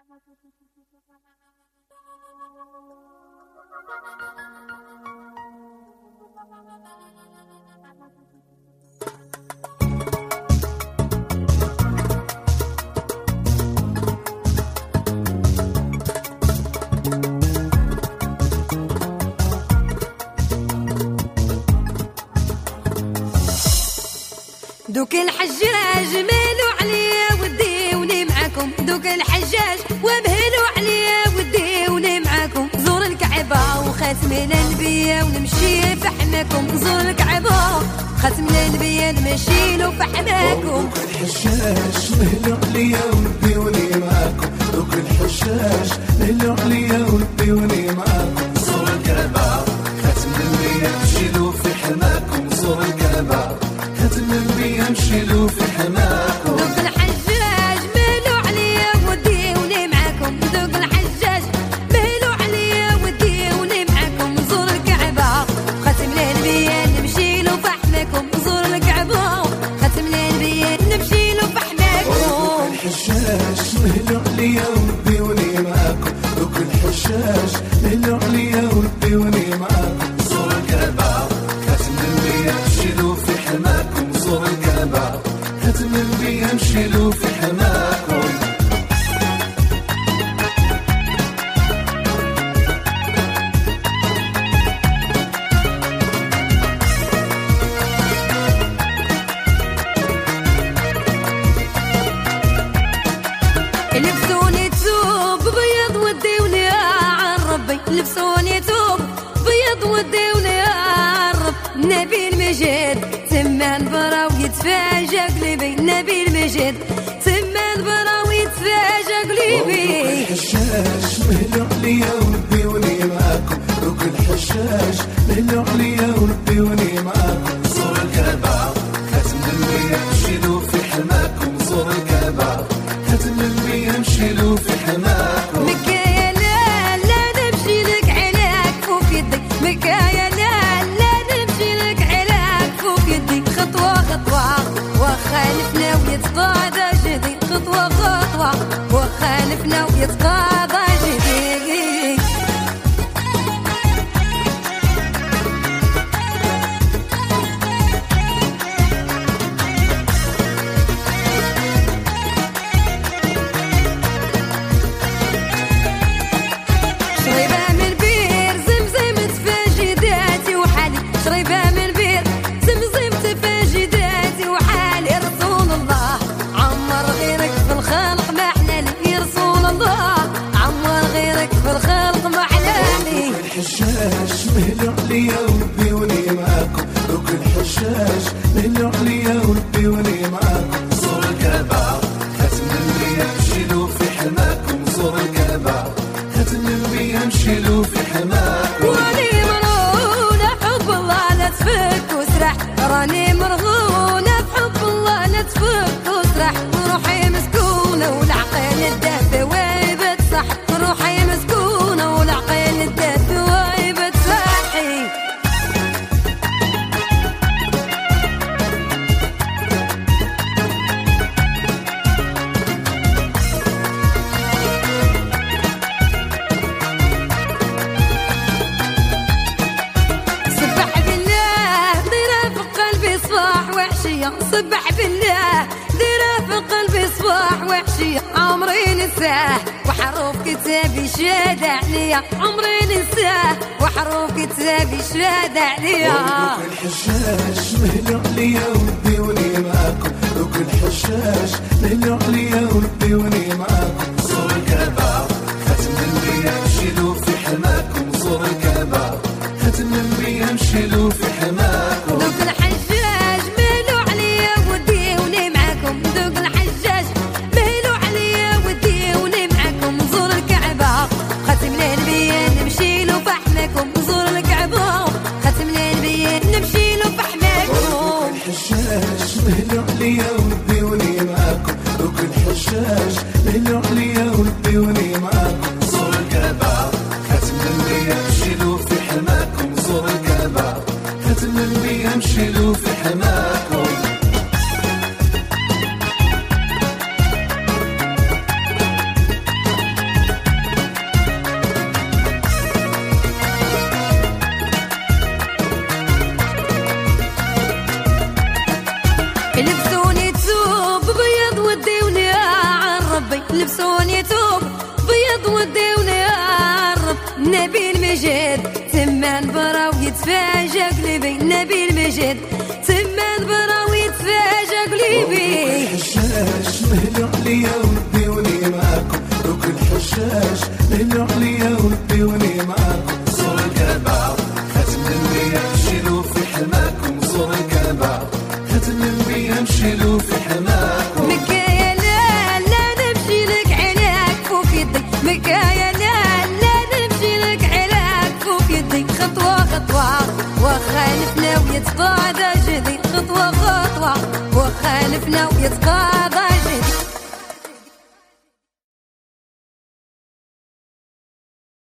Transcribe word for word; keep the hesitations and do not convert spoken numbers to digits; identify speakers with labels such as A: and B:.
A: دوك الحجاج مالوا عليا وديوني معاكم، دوك الحجاج ومهلوا عليا وديوني معاكم. زور الكعبة وخاتم الانبياء ونمشي في حماكم، زور الكعبة خاتم الانبياء نمشي له في حماكم.
B: دوك الحجاج مهلوا عليا وديوني معاكم، دوك الحجاج مهلوا عليا وديوني معاكم. زور الكعبة خاتم الانبياء نمشي له في حماكم، زور الكعبة خاتم الانبياء نمشي له في حماكم.
A: دوك الحجاج مهلوا عليا وديوني معاكم، دوك الحجاج مهلوا عليا وديوني معاكم. زور الكعبة خاتم الانبياء نمشي له في حماكم، زور الكعبة خاتم الانبياء نمشي له في حماكم.
B: دوك الحجاج مهلوا عليا وديوني معاكم، دوك الحجاج مهلوا عليا وديوني معاكم. زور الكعبة خاتم الانبياء نمشي له في حماكم، زور الكعبة خاتم الانبياء نمشي له في حماكم.
A: لبسوني ثوب بيض وديوني عن ربي، لبسوني ثوب بيض وديوني عن رب. نبي المجد تمان برا ويتفاجأ قلبي، نبي المجد تمان برا ويتفاجأ قلبي.
B: دوك الحجاج مهلوا عليا وديوني معاكم، دوك الحجاج مهلوا عليا وديوني معاكم. زور الكعبة خاتم الانبياء نمشي له في حماكم، زور الكعبة خاتم الانبياء نمشي له في حماكم.
A: مكايا لا لا نمشي لك على كفوف يدي، مكايا لا لا نمشي لك على كفوف يدي. خطوة خطوة وخالفنا ويتقاضى جدي، خطوة خطوة وخالفنا ويتقاضى جدي. شريبة من بير زمزم تفاجداتي وحالي، شريبة من بير زمزم تفاجداتي وحالي. رسول الله عمر غيرك في الخلق ما حلالي، يا رسول الله عمر غيرك في الخلق ما حلالي.
B: دوك الحجاج مهلوا عليا وديوني معاكم، دوك الحجاج مهلوا عليا وديوني معاكم. زور الكعبة خاتم الانبياء نمشي له في حماكم، زور الكعبة خاتم الانبياء نمشي له في حماكم.
A: راني مرغونة بحب الله لا تفك وسرح، راني مرغونة بحب الله لا تفك وسرح. روحي مسكونة والعقل الدافي وايبة صح، روحي مسكونة والعقل الدافي وايبة صحي. سبح بالله ديرها في قلبي صباح وعشية، سبح بالله ديرها في قلبي صباح وعشية. عمري نساه وحروف كتابي شاد عليا، عمري نساه وحروف كتابي شاد عليا.
B: دوك الحجاج مهلوا عليا وديوني معاكم، دوك الحجاج مهلوا عليا وديوني معاكم. زور الكعبة خاتم الانبياء نمشي له في حماكم، زور الكعبة خاتم الانبياء نمشي له في حماكم.
A: دوك الحجاج مهلوا عليا وديوني معاكم، دوك الحجاج مهلوا عليا وديوني معاكم. زور الكعبة خاتم الانبياء نمشي له في حماكم، زور الكعبة خاتم الانبياء نمشي له في حماكم.
B: دوك الحجاج مهلوا عليا وديوني معاكم، دوك الحجاج مهلوا عليا وديوني معاكم. زور الكعبة خاتم الانبياء نمشي له في حماكم، زور الكعبة خاتم الانبياء نمشي له في حماكم.
A: وصون يتوب بيض ودي ونيار نبي المجد تمان برا ويتفاجأ قلبي نبي المجد تمان برا ويتفاجأ قلبي
B: الحشاش مهلو عليا ودي وني معاكم دوك الحشاش مهلو عليا ودي وني معاكم صور الكعبة ختم الانبياء مشيلو في حماكم صور الكعبة ختم الانبياء مشيلو في حماكم
A: مكايا لا لا نمشي لك علاك فوق يدي مكايا لا لا نمشي لك علاك فوق يدي خطوة خطوة وخالفنا ويتقاضى جدي خطوة خطوة وخالفنا ويتقاضى